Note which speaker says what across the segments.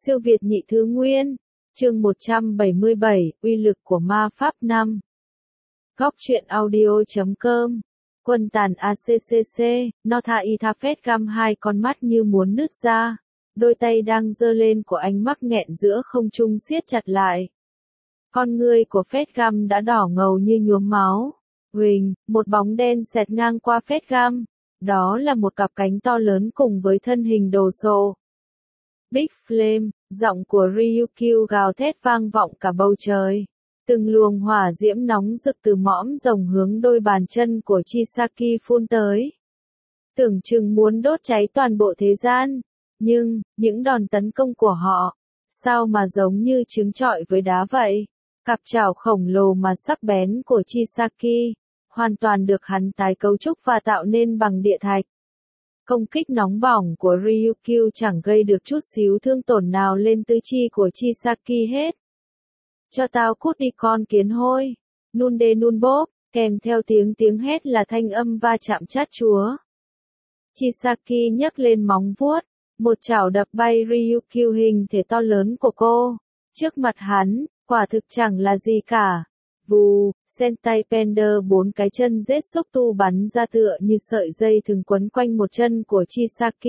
Speaker 1: Siêu Việt nhị thứ nguyên. Chương 177, uy lực của ma pháp 5. Góc truyện audio.com. Quân tàn ACCC, Notha Ithafet găm hai con mắt như muốn nứt ra. Đôi tay đang giơ lên của anh mắc nghẹn giữa không trung siết chặt lại. Con ngươi của Phết găm đã đỏ ngầu như nhuốm máu. Huỳnh, một bóng đen xẹt ngang qua Phết găm. Đó là một cặp cánh to lớn cùng với thân hình đồ sộ. Big Flame, giọng của Ryukyu gào thét vang vọng cả bầu trời. Từng luồng hỏa diễm nóng rực từ mõm rồng hướng đôi bàn chân của Chisaki phun tới. Tưởng chừng muốn đốt cháy toàn bộ thế gian. Nhưng, những đòn tấn công của họ, sao mà giống như trứng trọi với đá vậy? Cặp chảo khổng lồ mà sắc bén của Chisaki, hoàn toàn được hắn tái cấu trúc và tạo nên bằng địa thạch. Công kích nóng bỏng của Ryukyu chẳng gây được chút xíu thương tổn nào lên tứ chi của Chisaki hết. Cho tao cút đi con kiến hôi. Nun đê nun bốp, kèm theo tiếng hét là thanh âm va chạm chát chúa. Chisaki nhấc lên móng vuốt, một chảo đập bay Ryukyu hình thể to lớn của cô. Trước mặt hắn, quả thực chẳng là gì cả. Vù, Sentai Pender bốn cái chân rết xúc tu bắn ra tựa như sợi dây thừng quấn quanh một chân của Chisaki.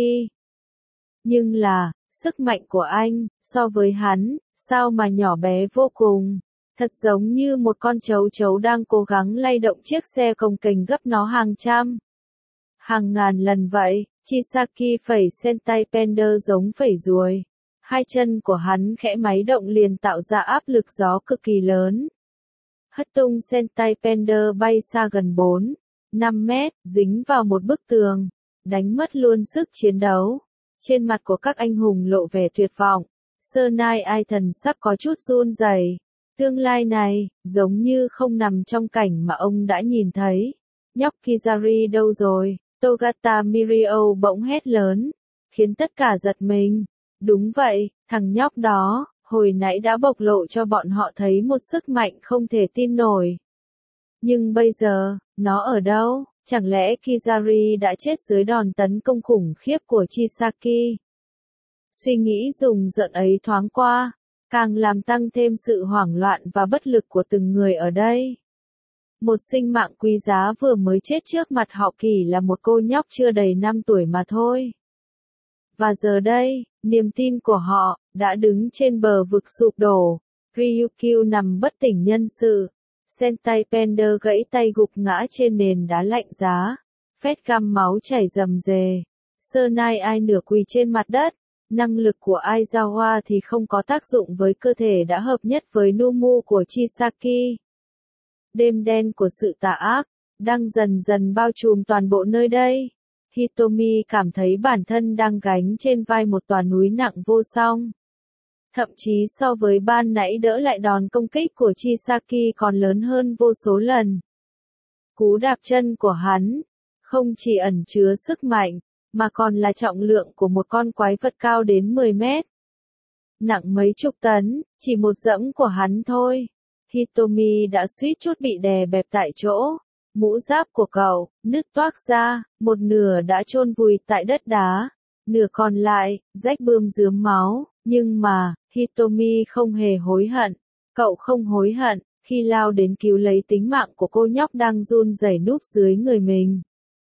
Speaker 1: Nhưng là, sức mạnh của anh, so với hắn, sao mà nhỏ bé vô cùng. Thật giống như một con chấu đang cố gắng lay động chiếc xe cồng kềnh gấp nó hàng trăm, hàng ngàn lần vậy. Chisaki phẩy Sentai Pender giống phẩy ruồi. Hai chân của hắn khẽ máy động liền tạo ra áp lực gió cực kỳ lớn. Hất tung Sentai Pender bay xa gần 4-5 mét, dính vào một bức tường, đánh mất luôn sức chiến đấu. Trên mặt của các anh hùng lộ vẻ tuyệt vọng. Sơ Nai Ai thần sắc có chút run rẩy. Tương lai này, giống như không nằm trong cảnh mà ông đã nhìn thấy. Nhóc Kizari đâu rồi? Togata Mirio bỗng hét lớn, khiến tất cả giật mình. Đúng vậy, thằng nhóc đó, hồi nãy đã bộc lộ cho bọn họ thấy một sức mạnh không thể tin nổi. Nhưng bây giờ, nó ở đâu? Chẳng lẽ Kizari đã chết dưới đòn tấn công khủng khiếp của Chisaki? Suy nghĩ rùng rợn ấy thoáng qua, càng làm tăng thêm sự hoảng loạn và bất lực của từng người ở đây. Một sinh mạng quý giá vừa mới chết trước mặt họ chỉ là một cô nhóc chưa đầy 5 tuổi mà thôi. Và giờ đây, niềm tin của họ, đã đứng trên bờ vực sụp đổ. Ryukyu nằm bất tỉnh nhân sự. Sentai Pender gãy tay gục ngã trên nền đá lạnh giá. Phét găm máu chảy rầm rề. Sơ Nai Ai nửa quỳ trên mặt đất. Năng lực của Aizawa thì không có tác dụng với cơ thể đã hợp nhất với Numu của Chisaki. Đêm đen của sự tà ác, đang dần dần bao trùm toàn bộ nơi đây. Hitomi cảm thấy bản thân đang gánh trên vai một tòa núi nặng vô song. Thậm chí so với ban nãy đỡ lại đòn công kích của Chisaki còn lớn hơn vô số lần. Cú đạp chân của hắn, không chỉ ẩn chứa sức mạnh, mà còn là trọng lượng của một con quái vật cao đến 10 mét. Nặng mấy chục tấn, chỉ một dẫm của hắn thôi. Hitomi đã suýt chút bị đè bẹp tại chỗ. Mũ giáp của cậu, nứt toác ra, một nửa đã chôn vùi tại đất đá, nửa còn lại, rách bươm rướm máu, nhưng mà, Hitomi không hề hối hận. Cậu không hối hận, khi lao đến cứu lấy tính mạng của cô nhóc đang run rẩy núp dưới người mình.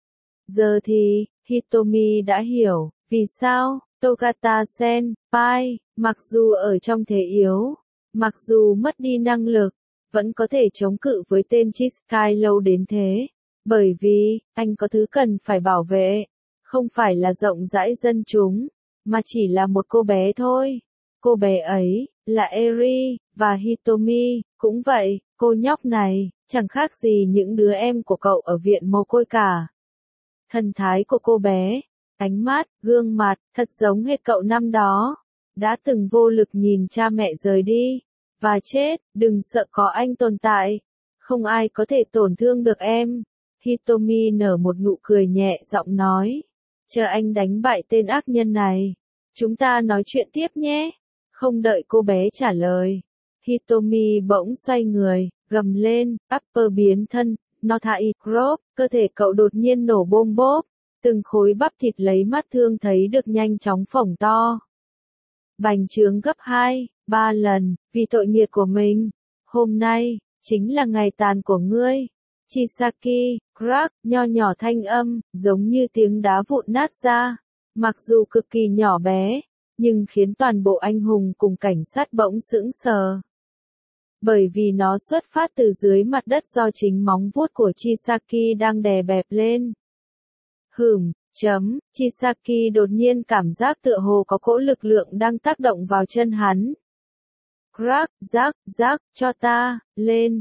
Speaker 1: Giờ thì, Hitomi đã hiểu, vì sao, Togata Senpai, mặc dù ở trong thế yếu, mặc dù mất đi năng lực, vẫn có thể chống cự với tên Chiskai lâu đến thế. Bởi vì, anh có thứ cần phải bảo vệ. Không phải là rộng rãi dân chúng, mà chỉ là một cô bé thôi. Cô bé ấy, là Eri, và Hitomi, cũng vậy, cô nhóc này, chẳng khác gì những đứa em của cậu ở viện mồ côi cả. Thần thái của cô bé, ánh mắt, gương mặt, thật giống hệt cậu năm đó. Đã từng vô lực nhìn cha mẹ rời đi. Và chết, đừng sợ có anh tồn tại. Không ai có thể tổn thương được em. Hitomi nở một nụ cười nhẹ giọng nói. Chờ anh đánh bại tên ác nhân này. Chúng ta nói chuyện tiếp nhé. Không đợi cô bé trả lời. Hitomi bỗng xoay người, gầm lên, upper biến thân, Nothai Crop, cơ thể cậu đột nhiên nổ bôm bốp. Từng khối bắp thịt lấy mắt thương thấy được nhanh chóng phồng to. bành trướng gấp 2, 3 lần, vì tội nghiệp của mình. Hôm nay, chính là ngày tàn của ngươi. Chisaki, crack, nho nhỏ thanh âm, giống như tiếng đá vụn nát ra. Mặc dù cực kỳ nhỏ bé, nhưng khiến toàn bộ anh hùng cùng cảnh sát bỗng sững sờ. Bởi vì nó xuất phát từ dưới mặt đất do chính móng vuốt của Chisaki đang đè bẹp lên. Chisaki đột nhiên cảm giác tựa hồ có cỗ lực lượng đang tác động vào chân hắn. Crack, rắc, cho ta, lên,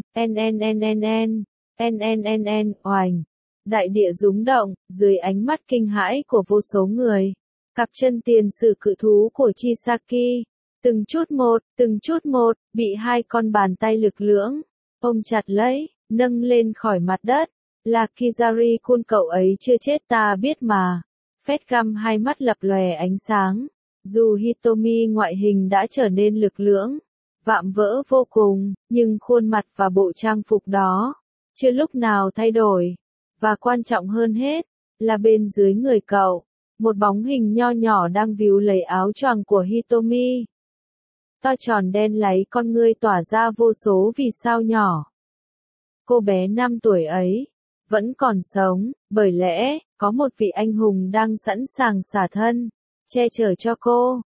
Speaker 1: oành. Đại địa rúng động, dưới ánh mắt kinh hãi của vô số người. Cặp chân tiền sử cự thú của Chisaki, từng chút một, bị hai con bàn tay lực lưỡng, ôm chặt lấy, nâng lên khỏi mặt đất. Là Kizari-kun, cậu ấy chưa chết ta biết mà. Phét găm hai mắt lập lòe ánh sáng. Dù Hitomi ngoại hình đã trở nên lực lưỡng, vạm vỡ vô cùng, nhưng khuôn mặt và bộ trang phục đó chưa lúc nào thay đổi. Và quan trọng hơn hết, là bên dưới người cậu, một bóng hình nho nhỏ đang víu lấy áo choàng của Hitomi. To tròn đen láy con ngươi tỏa ra vô số vì sao nhỏ. Cô bé 5 tuổi ấy vẫn còn sống, bởi lẽ có một vị anh hùng đang sẵn sàng xả thân, che chở cho cô.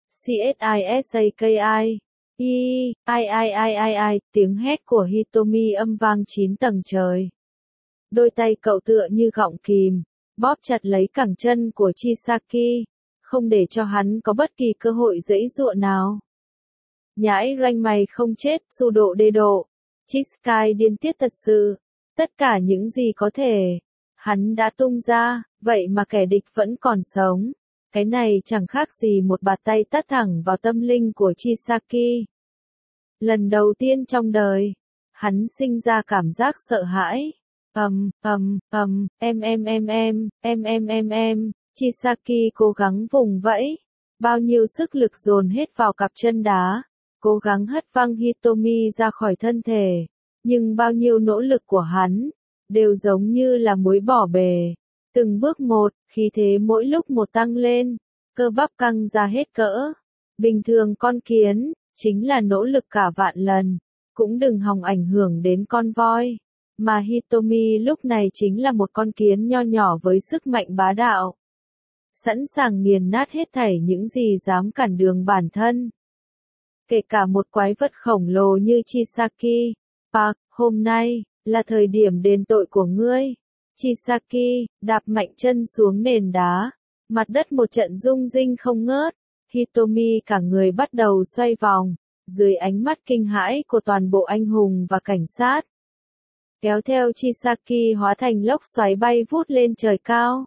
Speaker 1: Ai, tiếng hét của Hitomi âm vang 9 tầng trời. Đôi tay cậu tựa như gọng kìm, bóp chặt lấy cẳng chân của Chisaki, không để cho hắn có bất kỳ cơ hội giãy giụa nào. Nhãi ranh mày không chết, su độ đê độ. Chiskai điên tiết thật sự. Tất cả những gì có thể, hắn đã tung ra, vậy mà kẻ địch vẫn còn sống. Cái này chẳng khác gì một bạt tay tát thẳng vào tâm linh của Chisaki. Lần đầu tiên trong đời, hắn sinh ra cảm giác sợ hãi. Chisaki cố gắng vùng vẫy, bao nhiêu sức lực dồn hết vào cặp chân đá, cố gắng hất văng Hitomi ra khỏi thân thể, nhưng bao nhiêu nỗ lực của hắn đều giống như là muối bỏ bể. Từng bước một, khí thế mỗi lúc một tăng lên, cơ bắp căng ra hết cỡ. Bình thường con kiến chính là nỗ lực cả vạn lần, cũng đừng hòng ảnh hưởng đến con voi. Mà Hitomi lúc này chính là một con kiến nho nhỏ với sức mạnh bá đạo, sẵn sàng nghiền nát hết thảy những gì dám cản đường bản thân. Kể cả một quái vật khổng lồ như Chisaki. Park, hôm nay là thời điểm đền tội của ngươi. Chisaki đạp mạnh chân xuống nền đá, mặt đất một trận rung rinh không ngớt. Hitomi cả người bắt đầu xoay vòng, dưới ánh mắt kinh hãi của toàn bộ anh hùng và cảnh sát. Kéo theo Chisaki hóa thành lốc xoáy bay vút lên trời cao.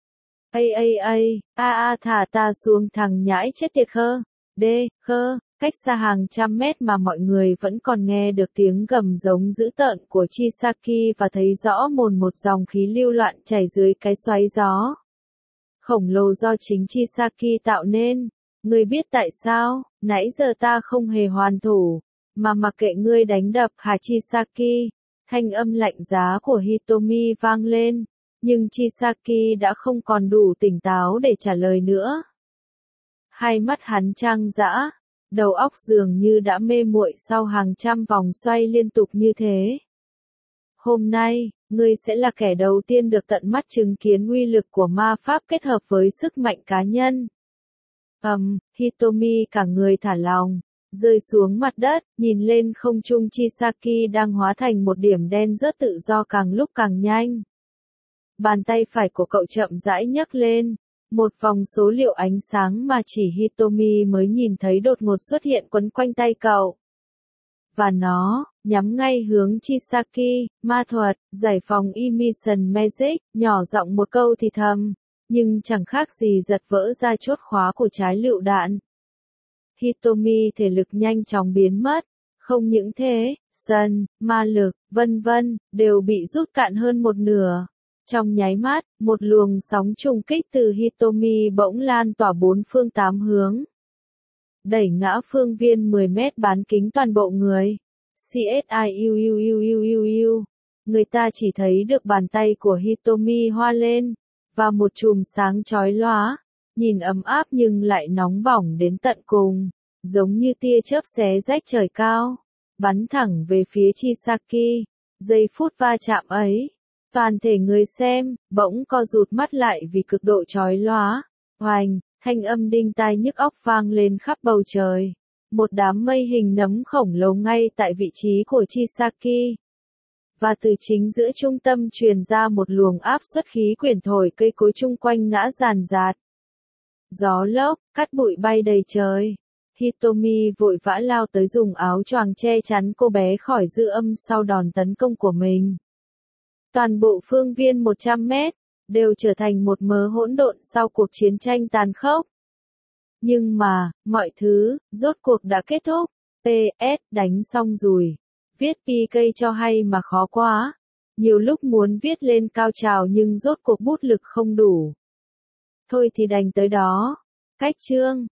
Speaker 1: Thả ta xuống thằng nhãi chết tiệt khơ. Cách xa hàng trăm mét mà mọi người vẫn còn nghe được tiếng gầm giống dữ tợn của Chisaki và thấy rõ một dòng khí lưu loạn chảy dưới cái xoáy gió khổng lồ do chính Chisaki tạo nên. Ngươi biết tại sao, nãy giờ ta không hề hoàn thủ, mà mặc kệ ngươi đánh đập hả Chisaki? Thanh âm lạnh giá của Hitomi vang lên, nhưng Chisaki đã không còn đủ tỉnh táo để trả lời nữa. Hai mắt hắn trang dã, đầu óc dường như đã mê muội sau hàng trăm vòng xoay liên tục như thế. Hôm nay, ngươi sẽ là kẻ đầu tiên được tận mắt chứng kiến uy lực của ma pháp kết hợp với sức mạnh cá nhân. Hitomi cả người thả lỏng, rơi xuống mặt đất, nhìn lên không trung. Chisaki đang hóa thành một điểm đen rớt tự do càng lúc càng nhanh. Bàn tay phải của cậu chậm rãi nhấc lên, một vòng số liệu ánh sáng mà chỉ Hitomi mới nhìn thấy đột ngột xuất hiện quấn quanh tay cậu. Và nó nhắm ngay hướng Chisaki. Ma thuật, giải phóng Emission Magic, nhỏ giọng một câu thì thầm, nhưng chẳng khác gì giật vỡ ra chốt khóa của trái lựu đạn. Hitomi thể lực nhanh chóng biến mất, không những thế, sân, ma lực, vân vân, đều bị rút cạn hơn một nửa. Trong nháy mắt, một luồng sóng trùng kích từ Hitomi bỗng lan tỏa bốn phương tám hướng, đẩy ngã phương viên 10 mét bán kính toàn bộ người. Người ta chỉ thấy được bàn tay của Hitomi hoa lên, và một chùm sáng chói lóa, nhìn ấm áp nhưng lại nóng bỏng đến tận cùng. giống như tia chớp xé rách trời cao, bắn thẳng về phía Chisaki. Giây phút va chạm ấy, toàn thể người xem bỗng co rụt mắt lại vì cực độ chói lóa. Oành, thanh âm đinh tai nhức óc vang lên khắp bầu trời. Một đám mây hình nấm khổng lồ ngay tại vị trí của Chisaki. Và từ chính giữa trung tâm truyền ra một luồng áp suất khí quyển thổi cây cối chung quanh ngã ràn rạt. Gió lốc, cát bụi bay đầy trời. Hitomi vội vã lao tới dùng áo choàng che chắn cô bé khỏi dư âm sau đòn tấn công của mình. Toàn bộ phương viên 100 mét, đều trở thành một mớ hỗn độn sau cuộc chiến tranh tàn khốc. Nhưng mà, mọi thứ, rốt cuộc đã kết thúc. PS, đánh xong rồi. Viết PK cho hay mà khó quá. Nhiều lúc muốn viết lên cao trào nhưng rốt cuộc bút lực không đủ. Thôi thì đành tới đó. Cách chương.